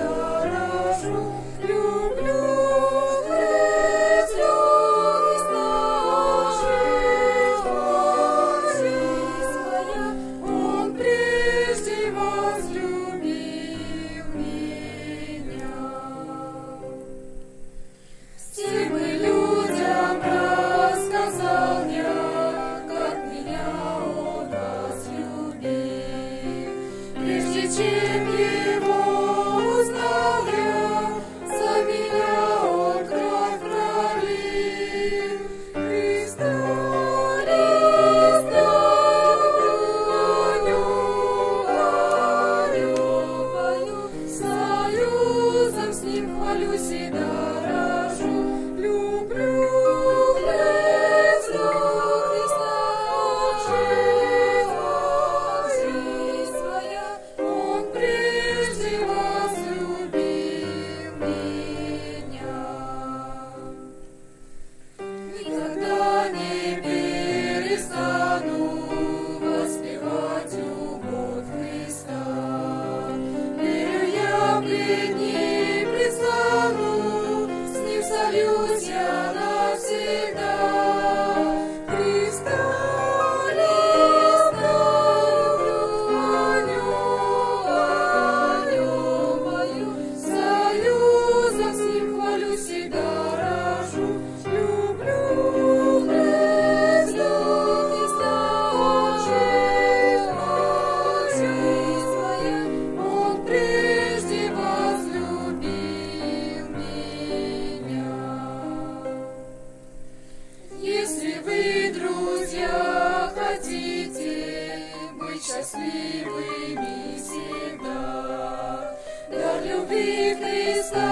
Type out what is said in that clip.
дорожу, люблю Христа, жизнь моя, Он прежде возлюбил меня. Всем людям рассказал я, как меня Он возлюбил. Прежде чем Его узнал я, за меня Он кровь пролил. Христа, Христа, пою, союзом с Ним хвалюсь и дорожу. Люблю Христа, жизнь моя, Он прежде возлюбил меня. Никогда не перестану воспевать любовь Христа. Верю я, пред Ним предстану, с Ним сольюсь я навсегда. Христа, Христа, люблю, о Нем пою, союзом с Ним хвалюсь и дорожу. Люблю Христа, жизнь моя, Он прежде возлюбил меня. Если вы, друзья, хотите быть счастливыми всегда, дар любви Христа